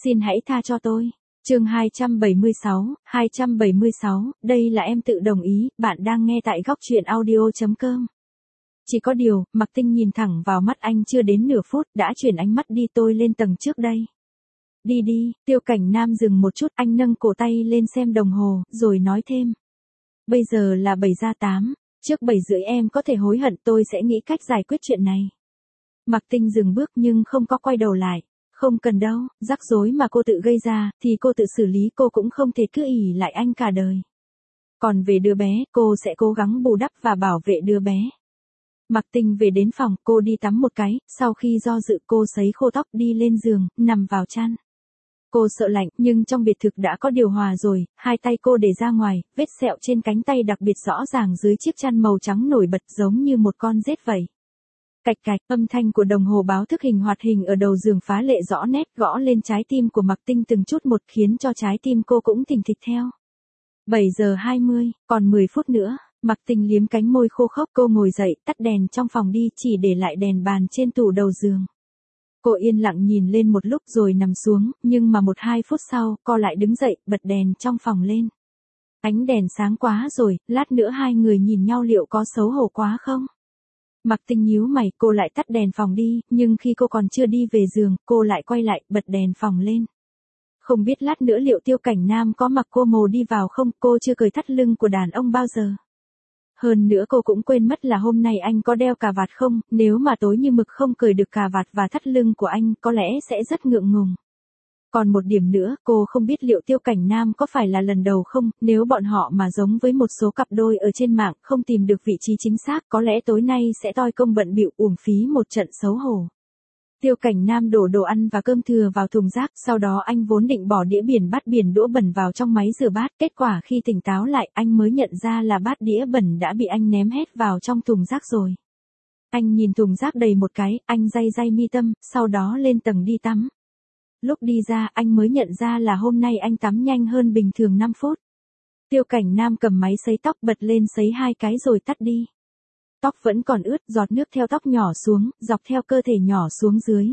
Xin hãy tha cho tôi. Chương 276, đây là em tự đồng ý, bạn đang nghe tại góc truyện audio.com. Chỉ có điều, Mạc Tinh nhìn thẳng vào mắt anh chưa đến nửa phút, đã chuyển ánh mắt đi. Tôi lên tầng trước đây. Đi đi, Tiêu Cảnh Nam dừng một chút, anh nâng cổ tay lên xem đồng hồ, rồi nói thêm. Bây giờ là 7:08, trước 7:30 em có thể hối hận, tôi sẽ nghĩ cách giải quyết chuyện này. Mạc Tinh dừng bước nhưng không có quay đầu lại. Không cần đâu, rắc rối mà cô tự gây ra, thì cô tự xử lý, cô cũng không thể cứ ỷ lại anh cả đời. Còn về đứa bé, cô sẽ cố gắng bù đắp và bảo vệ đứa bé. Mạc Tinh về đến phòng, cô đi tắm một cái, sau khi do dự cô sấy khô tóc đi lên giường, nằm vào chăn. Cô sợ lạnh, nhưng trong biệt thự đã có điều hòa rồi, hai tay cô để ra ngoài, vết sẹo trên cánh tay đặc biệt rõ ràng dưới chiếc chăn màu trắng nổi bật giống như một con rết vậy. Cạch cạch, âm thanh của đồng hồ báo thức hình hoạt hình ở đầu giường phá lệ rõ nét gõ lên trái tim của Mạc Tinh từng chút một khiến cho trái tim cô cũng thình thịch theo. 7:20, còn 10 phút nữa, Mạc Tinh liếm cánh môi khô khốc, cô ngồi dậy, tắt đèn trong phòng đi, chỉ để lại đèn bàn trên tủ đầu giường. Cô yên lặng nhìn lên một lúc rồi nằm xuống, nhưng mà 1-2 phút sau, cô lại đứng dậy, bật đèn trong phòng lên. Ánh đèn sáng quá rồi, lát nữa hai người nhìn nhau liệu có xấu hổ quá không? Mạc Tinh nhíu mày, cô lại tắt đèn phòng đi, nhưng khi cô còn chưa đi về giường, cô lại quay lại, bật đèn phòng lên. Không biết lát nữa liệu Tiêu Cảnh Nam có mặc cô mồ đi vào không, cô chưa cởi thắt lưng của đàn ông bao giờ. Hơn nữa cô cũng quên mất là hôm nay anh có đeo cà vạt không, nếu mà tối như mực không cởi được cà vạt và thắt lưng của anh, có lẽ sẽ rất ngượng ngùng. Còn một điểm nữa, cô không biết liệu Tiêu Cảnh Nam có phải là lần đầu không, nếu bọn họ mà giống với một số cặp đôi ở trên mạng, không tìm được vị trí chính xác, có lẽ tối nay sẽ toi công bận bịu uổng phí một trận xấu hổ. Tiêu Cảnh Nam đổ đồ ăn và cơm thừa vào thùng rác, sau đó anh vốn định bỏ đĩa biển bát biển đũa bẩn vào trong máy rửa bát, kết quả khi tỉnh táo lại, anh mới nhận ra là bát đĩa bẩn đã bị anh ném hết vào trong thùng rác rồi. Anh nhìn thùng rác đầy một cái, anh day day mi tâm, sau đó lên tầng đi tắm. Lúc đi ra, anh mới nhận ra là hôm nay anh tắm nhanh hơn bình thường 5 phút. Tiêu Cảnh Nam cầm máy sấy tóc bật lên sấy 2 cái rồi tắt đi. Tóc vẫn còn ướt, giọt nước theo tóc nhỏ xuống, dọc theo cơ thể nhỏ xuống dưới.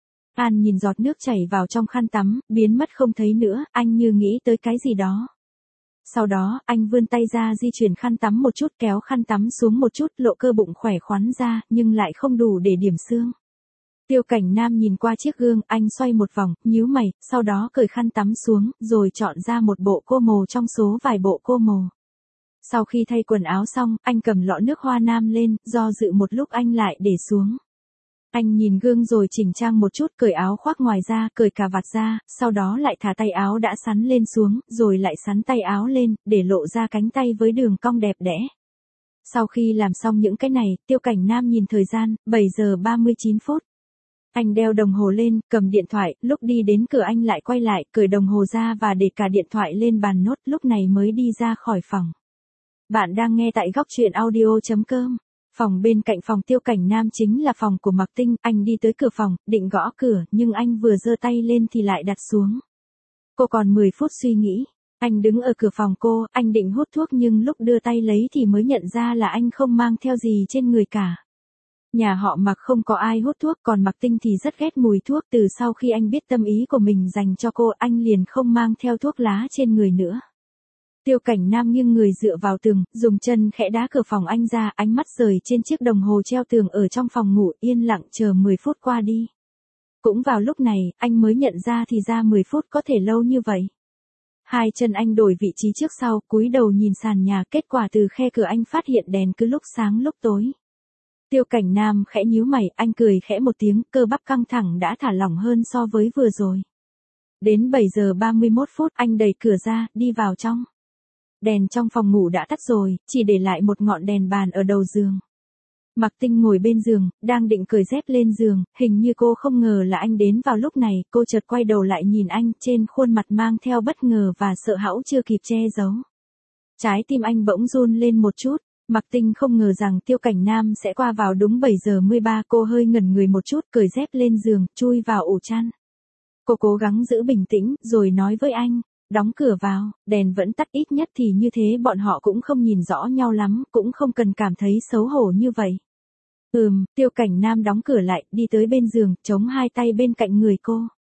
An nhìn giọt nước chảy vào trong khăn tắm, biến mất không thấy nữa, anh như nghĩ tới cái gì đó. Sau đó, anh vươn tay ra di chuyển khăn tắm một chút, kéo khăn tắm xuống một chút, lộ cơ bụng khỏe khoắn ra, nhưng lại không đủ để điểm xương. Tiêu Cảnh Nam nhìn qua chiếc gương, anh xoay một vòng, nhíu mày, sau đó cởi khăn tắm xuống, rồi chọn ra một bộ cô mồ trong số vài bộ cô mồ. Sau khi thay quần áo xong, anh cầm lọ nước hoa nam lên, do dự một lúc anh lại để xuống. Anh nhìn gương rồi chỉnh trang một chút, cởi áo khoác ngoài ra, cởi cà vạt ra, sau đó lại thả tay áo đã sắn lên xuống, rồi lại sắn tay áo lên, để lộ ra cánh tay với đường cong đẹp đẽ. Sau khi làm xong những cái này, Tiêu Cảnh Nam nhìn thời gian, 7:39. Anh đeo đồng hồ lên, cầm điện thoại, lúc đi đến cửa anh lại quay lại, cởi đồng hồ ra và để cả điện thoại lên bàn nốt, lúc này mới đi ra khỏi phòng. Bạn đang nghe tại góc truyện audio.com. Phòng bên cạnh phòng Tiêu Cảnh Nam chính là phòng của Mạc Tinh, anh đi tới cửa phòng, định gõ cửa, nhưng anh vừa giơ tay lên thì lại đặt xuống. Cô còn 10 phút suy nghĩ. Anh đứng ở cửa phòng cô, anh định hút thuốc nhưng lúc đưa tay lấy thì mới nhận ra là anh không mang theo gì trên người cả. Nhà họ Mạc không có ai hút thuốc, còn Mạc Tinh thì rất ghét mùi thuốc, từ sau khi anh biết tâm ý của mình dành cho cô, anh liền không mang theo thuốc lá trên người nữa. Tiêu Cảnh Nam nghiêng người dựa vào tường, dùng chân khẽ đá cửa phòng anh ra, ánh mắt rời trên chiếc đồng hồ treo tường ở trong phòng ngủ, yên lặng chờ 10 phút qua đi. Cũng vào lúc này, anh mới nhận ra thì ra 10 phút có thể lâu như vậy. Hai chân anh đổi vị trí trước sau, cúi đầu nhìn sàn nhà, kết quả từ khe cửa anh phát hiện đèn cứ lúc sáng lúc tối. Tiêu Cảnh Nam khẽ nhíu mày, anh cười khẽ một tiếng, cơ bắp căng thẳng đã thả lỏng hơn so với vừa rồi. Đến 7:31, anh đẩy cửa ra, đi vào trong. Đèn trong phòng ngủ đã tắt rồi, chỉ để lại một ngọn đèn bàn ở đầu giường. Mạc Tinh ngồi bên giường, đang định cởi dép lên giường, hình như cô không ngờ là anh đến vào lúc này, cô chợt quay đầu lại nhìn anh, trên khuôn mặt mang theo bất ngờ và sợ hãi chưa kịp che giấu. Trái tim anh bỗng run lên một chút. Mạc Tinh không ngờ rằng Tiêu Cảnh Nam sẽ qua vào đúng 7:13, cô hơi ngẩn người một chút, cởi dép lên giường, chui vào ổ chăn. Cô cố gắng giữ bình tĩnh, rồi nói với anh, đóng cửa vào, đèn vẫn tắt, ít nhất thì như thế bọn họ cũng không nhìn rõ nhau lắm, cũng không cần cảm thấy xấu hổ như vậy. Tiêu Cảnh Nam đóng cửa lại, đi tới bên giường, chống hai tay bên cạnh người cô.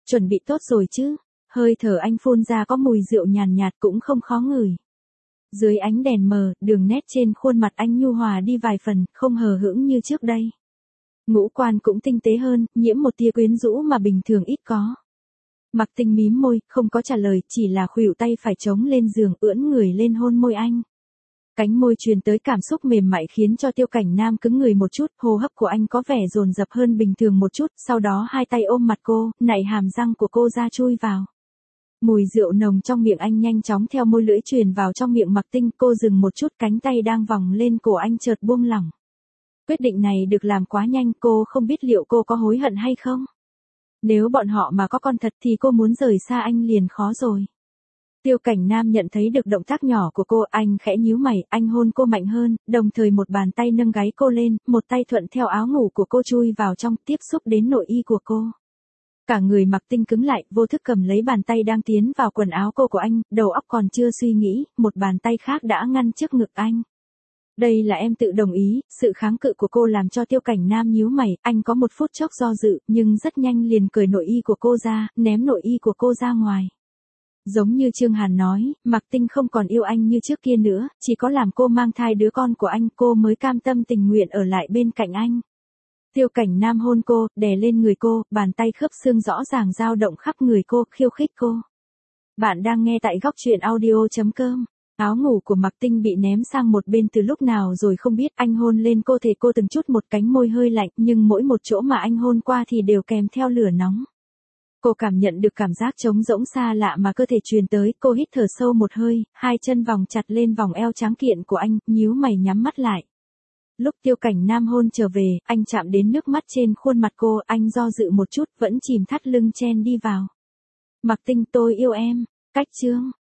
Chuẩn bị tốt rồi chứ? Hơi thở anh phun ra có mùi rượu nhàn nhạt cũng không khó ngửi. Dưới ánh đèn mờ, đường nét trên khuôn mặt anh nhu hòa đi vài phần, không hờ hững như trước đây. Ngũ quan cũng tinh tế hơn, nhiễm một tia quyến rũ mà bình thường ít có. Mạc Tinh mím môi, không có trả lời, chỉ là khuỷu tay phải chống lên giường, ưỡn người lên hôn môi anh. Cánh môi truyền tới cảm xúc mềm mại khiến cho Tiêu Cảnh Nam cứng người một chút, hô hấp của anh có vẻ dồn dập hơn bình thường một chút, sau đó hai tay ôm mặt cô, nạy hàm răng của cô ra chui vào. Mùi rượu nồng trong miệng anh nhanh chóng theo môi lưỡi truyền vào trong miệng Mạc Tinh, cô dừng một chút, cánh tay đang vòng lên cổ anh chợt buông lỏng. Quyết định này được làm quá nhanh, cô không biết liệu cô có hối hận hay không. Nếu bọn họ mà có con thật thì cô muốn rời xa anh liền khó rồi. Tiêu Cảnh Nam nhận thấy được động tác nhỏ của cô, anh khẽ nhíu mày, anh hôn cô mạnh hơn, đồng thời một bàn tay nâng gáy cô lên, một tay thuận theo áo ngủ của cô chui vào trong, tiếp xúc đến nội y của cô. Cả người Mạc Tinh cứng lại, vô thức cầm lấy bàn tay đang tiến vào quần áo cô của anh, đầu óc còn chưa suy nghĩ, một bàn tay khác đã ngăn trước ngực anh. Đây là em tự đồng ý, sự kháng cự của cô làm cho Tiêu Cảnh Nam nhíu mày, anh có một phút chốc do dự, nhưng rất nhanh liền cởi nội y của cô ra, ném nội y của cô ra ngoài. Giống như Trương Hàn nói, Mạc Tinh không còn yêu anh như trước kia nữa, chỉ có làm cô mang thai đứa con của anh, cô mới cam tâm tình nguyện ở lại bên cạnh anh. Tiêu Cảnh Nam hôn cô, đè lên người cô, bàn tay khớp xương rõ ràng dao động khắp người cô, khiêu khích cô. Bạn đang nghe tại góc truyện audio.com. Áo ngủ của Mạc Tinh bị ném sang một bên từ lúc nào rồi không biết, anh hôn lên cô thể cô từng chút một, cánh môi hơi lạnh, nhưng mỗi một chỗ mà anh hôn qua thì đều kèm theo lửa nóng. Cô cảm nhận được cảm giác trống rỗng xa lạ mà cơ thể truyền tới, cô hít thở sâu một hơi, hai chân vòng chặt lên vòng eo tráng kiện của anh, nhíu mày nhắm mắt lại. Lúc Tiêu Cảnh Nam hôn trở về, anh chạm đến nước mắt trên khuôn mặt cô, anh do dự một chút, vẫn chìm thắt lưng chen đi vào. Mạc Tinh, tôi yêu em. Cách chương